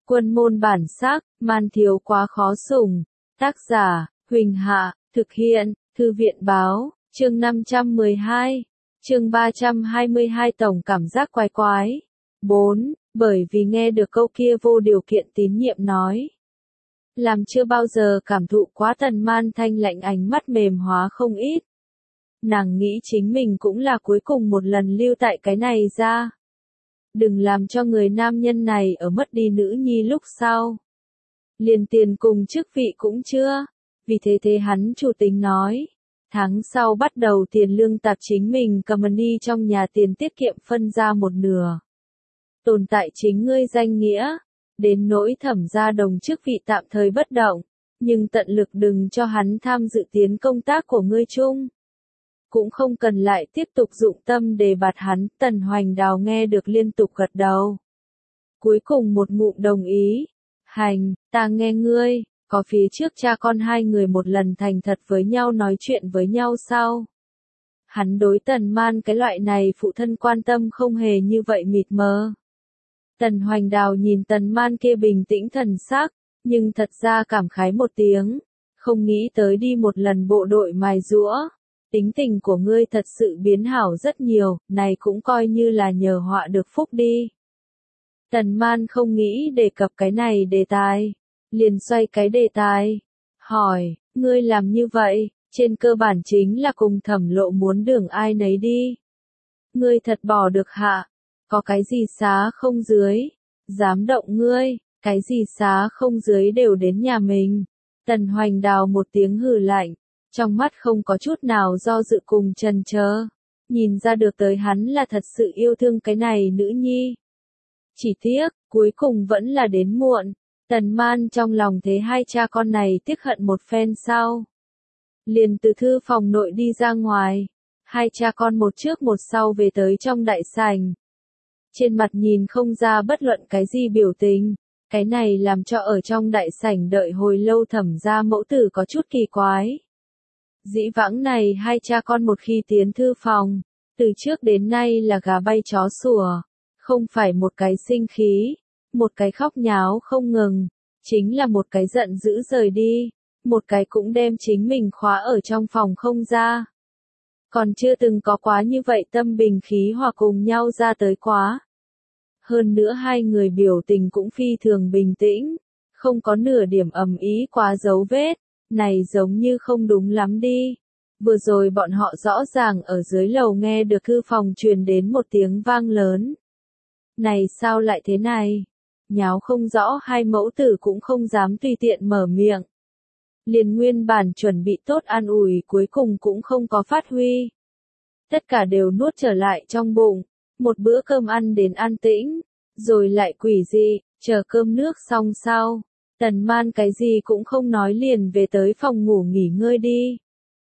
Quân môn bản sắc, man thiếu quá khó sủng. Tác giả, Huỳnh Hạ, thực hiện, Thư viện báo, chương 512, chương 322 tổng cảm giác quái quái. 4. Bởi vì nghe được câu kia vô điều kiện tín nhiệm nói. Làm chưa bao giờ cảm thụ quá Tần Man thanh lạnh ánh mắt mềm hóa không ít. Nàng nghĩ chính mình cũng là cuối cùng một lần lưu tại cái này ra. Đừng làm cho người nam nhân này ở mất đi nữ nhi lúc sau. Liền tiền cùng chức vị cũng chưa. Vì thế hắn chủ tính nói. Tháng sau bắt đầu tiền lương tạp chính mình cầm đi trong nhà tiền tiết kiệm phân ra một nửa. Tồn tại chính ngươi danh nghĩa. Đến nỗi Thẩm gia đồng chức vị tạm thời bất động. Nhưng tận lực đừng cho hắn tham dự tiến công tác của ngươi chung. Cũng không cần lại tiếp tục dụng tâm đề bạt hắn. Tần Hoành Đào nghe được liên tục gật đầu. Cuối cùng một ngụm đồng ý. Hành, ta nghe ngươi. Có phía trước cha con hai người một lần thành thật với nhau nói chuyện với nhau sao? Hắn đối Tần Man cái loại này phụ thân quan tâm không hề như vậy mịt mờ. Tần Hoành Đào nhìn Tần Man kia bình tĩnh thần sắc, nhưng thật ra cảm khái một tiếng, không nghĩ tới đi một lần bộ đội mài giũa. Tính tình của ngươi thật sự biến hảo rất nhiều, này cũng coi như là nhờ họa được phúc đi. Tần Man không nghĩ đề cập cái này đề tài, liền xoay cái đề tài, hỏi, ngươi làm như vậy, trên cơ bản chính là cùng Thẩm Lộ muốn đường ai nấy đi. Ngươi thật bỏ được hạ, có cái gì xá không dưới, dám động ngươi, cái gì xá không dưới đều đến nhà mình. Tần Hoành Đào một tiếng hừ lạnh, trong mắt không có chút nào do dự cùng chần chờ, nhìn ra được tới hắn là thật sự yêu thương cái này nữ nhi. Chỉ tiếc, cuối cùng vẫn là đến muộn. Tần Man trong lòng thế hai cha con này tiếc hận một phen sau. Liền từ thư phòng nội đi ra ngoài. Hai cha con một trước một sau về tới trong đại sảnh. Trên mặt nhìn không ra bất luận cái gì biểu tình. Cái này làm cho ở trong đại sảnh đợi hồi lâu Thẩm gia mẫu tử có chút kỳ quái. Dĩ vãng này hai cha con một khi tiến thư phòng. Từ trước đến nay là gà bay chó sủa. Không phải một cái sinh khí. Một cái khóc nháo không ngừng, chính là một cái giận dữ rời đi, một cái cũng đem chính mình khóa ở trong phòng không ra. Còn chưa từng có quá như vậy tâm bình khí hòa cùng nhau ra tới quá. Hơn nữa hai người biểu tình cũng phi thường bình tĩnh, không có nửa điểm ầm ý quá dấu vết, này giống như không đúng lắm đi. Vừa rồi bọn họ rõ ràng ở dưới lầu nghe được thư phòng truyền đến một tiếng vang lớn. Này sao lại thế này? Nháo không rõ hai mẫu tử cũng không dám tùy tiện mở miệng. Liền nguyên bản chuẩn bị tốt an ủi cuối cùng cũng không có phát huy. Tất cả đều nuốt trở lại trong bụng, một bữa cơm ăn đến an tĩnh, rồi lại quỷ dị, chờ cơm nước xong sau. Tần Man cái gì cũng không nói liền về tới phòng ngủ nghỉ ngơi đi.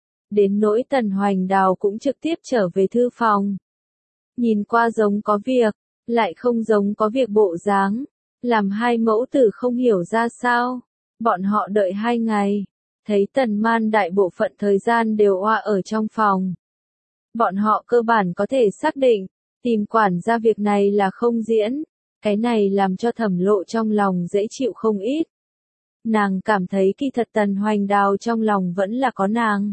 Đến nỗi Tần Hoành Đào cũng trực tiếp trở về thư phòng. Nhìn qua giống có việc, lại không giống có việc bộ dáng. Làm hai mẫu tử không hiểu ra sao. Bọn họ đợi 2 ngày. Thấy Tần Man đại bộ phận thời gian đều oa ở trong phòng. Bọn họ cơ bản có thể xác định. Tìm quản gia việc này là không diễn. Cái này làm cho Thẩm Lộ trong lòng dễ chịu không ít. Nàng cảm thấy kỳ thật Tần Hoành Đào trong lòng vẫn là có nàng.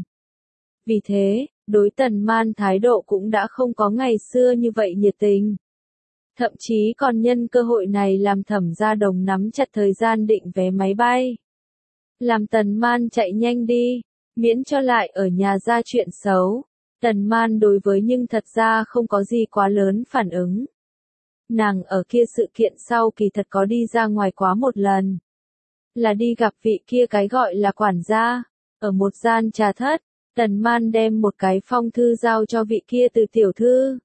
Vì thế, đối Tần Man thái độ cũng đã không có ngày xưa như vậy nhiệt tình. Thậm chí còn nhân cơ hội này làm Thẩm gia đồng nắm chặt thời gian định vé máy bay. Làm Tần Man chạy nhanh đi, miễn cho lại ở nhà ra chuyện xấu. Tần Man đối với nhưng thật ra không có gì quá lớn phản ứng. Nàng ở kia sự kiện sau kỳ thật có đi ra ngoài quá một lần. Là đi gặp vị kia cái gọi là quản gia. Ở một gian trà thất, Tần Man đem một cái phong thư giao cho vị kia từ tiểu thư.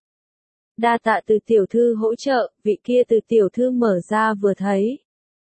Đa tạ từ tiểu thư hỗ trợ, vị kia từ tiểu thư mở ra vừa thấy.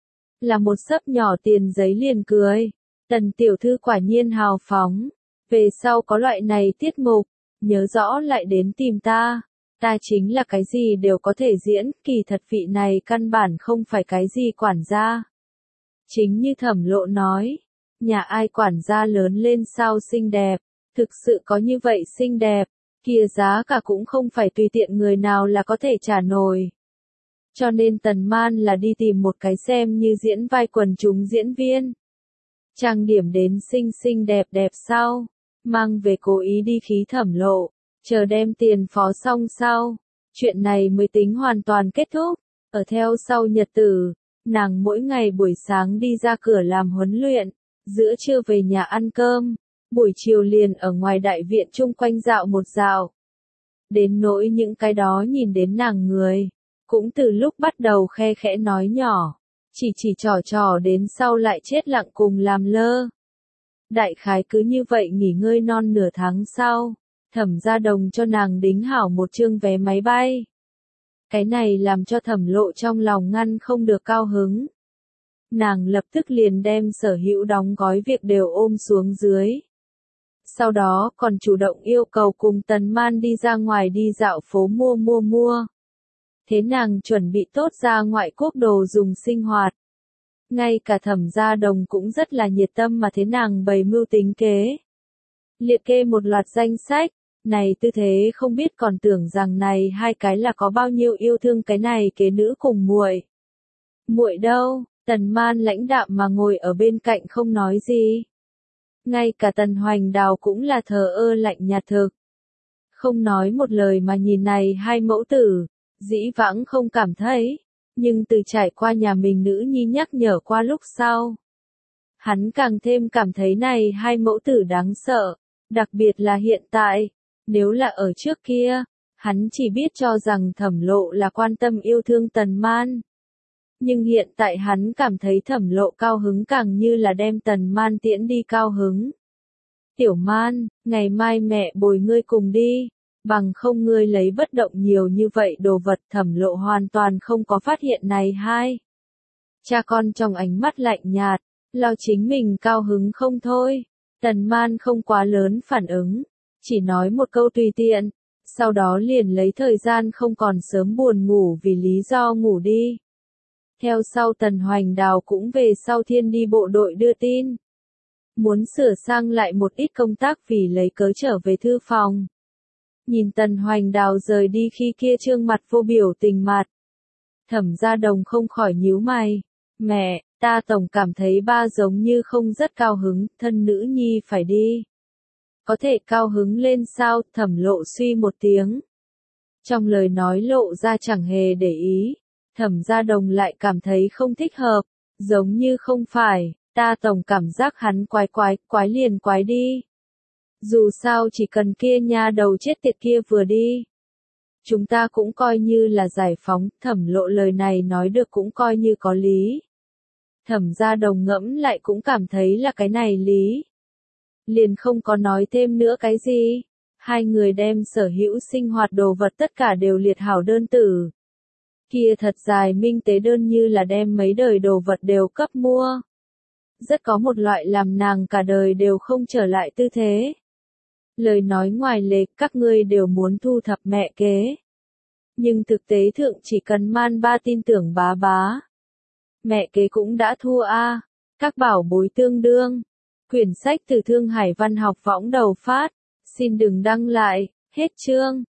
Là một xấp nhỏ tiền giấy liền cười. Tần tiểu thư quả nhiên hào phóng. Về sau có loại này tiết mục, nhớ rõ lại đến tìm ta. Ta chính là cái gì đều có thể diễn, kỳ thật vị này căn bản không phải cái gì quản gia. Chính như Thẩm Lộ nói, nhà ai quản gia lớn lên sao xinh đẹp, thực sự có như vậy xinh đẹp. Kia giá cả cũng không phải tùy tiện người nào là có thể trả nổi. Cho nên Tần Man là đi tìm một cái xem như diễn vai quần chúng diễn viên. Trang điểm đến xinh xinh đẹp đẹp sau, mang về cố ý đi khí Thẩm Lộ, chờ đem tiền phó xong sau, chuyện này mới tính hoàn toàn kết thúc. Ở theo sau nhật tử, nàng mỗi ngày buổi sáng đi ra cửa làm huấn luyện, giữa trưa về nhà ăn cơm, buổi chiều liền ở ngoài đại viện chung quanh dạo một dạo. Đến nỗi những cái đó nhìn đến nàng người, cũng từ lúc bắt đầu khe khẽ nói nhỏ, chỉ trò đến sau lại chết lặng cùng làm lơ. Đại khái cứ như vậy nghỉ ngơi non nửa tháng sau, Thẩm Gia Đồng cho nàng đính hảo một chương vé máy bay. Cái này làm cho Thẩm Lộ trong lòng ngăn không được cao hứng. Nàng lập tức liền đem sở hữu đóng gói việc đều ôm xuống dưới. Sau đó còn chủ động yêu cầu cùng Tần Man đi ra ngoài đi dạo phố mua. Thế nàng chuẩn bị tốt ra ngoại quốc đồ dùng sinh hoạt. Ngay cả Thẩm Gia Đồng cũng rất là nhiệt tâm mà thế nàng bày mưu tính kế. Liệt kê một loạt danh sách, này tư thế không biết còn tưởng rằng này hai cái là có bao nhiêu yêu thương cái này kế nữ cùng muội. Muội đâu? Tần Man lãnh đạm mà ngồi ở bên cạnh không nói gì. Ngay cả Tần Hoành Đào cũng là thờ ơ lạnh nhạt thực. Không nói một lời mà nhìn này hai mẫu tử, dĩ vãng không cảm thấy, nhưng từ trải qua nhà mình nữ nhi nhắc nhở qua lúc sau. Hắn càng thêm cảm thấy này hai mẫu tử đáng sợ, đặc biệt là hiện tại, nếu là ở trước kia, hắn chỉ biết cho rằng Thẩm Lộ là quan tâm yêu thương Tần Man. Nhưng hiện tại hắn cảm thấy Thẩm Lộ cao hứng càng như là đem Tần Man tiễn đi cao hứng. Tiểu Man, ngày mai mẹ bồi ngươi cùng đi, bằng không ngươi lấy bất động nhiều như vậy đồ vật. Thẩm Lộ hoàn toàn không có phát hiện này hai. Cha con trong ánh mắt lạnh nhạt, lo chính mình cao hứng không thôi. Tần Man không quá lớn phản ứng, chỉ nói một câu tùy tiện, sau đó liền lấy thời gian không còn sớm buồn ngủ vì lý do ngủ đi. Theo sau Tần Hoành Đào cũng về sau Thiên đi bộ đội đưa tin. Muốn sửa sang lại một ít công tác vì lấy cớ trở về thư phòng. Nhìn Tần Hoành Đào rời đi khi kia trương mặt vô biểu tình mặt. Thẩm Gia Đồng không khỏi nhíu mày. Mẹ, ta tổng cảm thấy ba giống như không rất cao hứng, thân nữ nhi phải đi. Có thể cao hứng lên sao? Thẩm Lộ suy một tiếng. Trong lời nói lộ ra chẳng hề để ý. Thẩm Gia Đồng lại cảm thấy không thích hợp, giống như không phải, ta tổng cảm giác hắn quái liền quái đi. Dù sao chỉ cần kia nha đầu chết tiệt kia vừa đi. Chúng ta cũng coi như là giải phóng. Thẩm Lộ lời này nói được cũng coi như có lý. Thẩm Gia Đồng ngẫm lại cũng cảm thấy là cái này lý. Liền không có nói thêm nữa cái gì. Hai người đem sở hữu sinh hoạt đồ vật tất cả đều liệt hảo đơn tử. Kia thật dài minh tế đơn như là đem mấy đời đồ vật đều cấp mua. Rất có một loại làm nàng cả đời đều không trở lại tư thế. Lời nói ngoài lề, các ngươi đều muốn thu thập mẹ kế. Nhưng thực tế thượng chỉ cần Man Ba tin tưởng bá. Mẹ kế cũng đã thua a. Các bảo bối tương đương. Quyển sách từ Thương Hải Văn học võng đầu phát. Xin đừng đăng lại. Hết chương.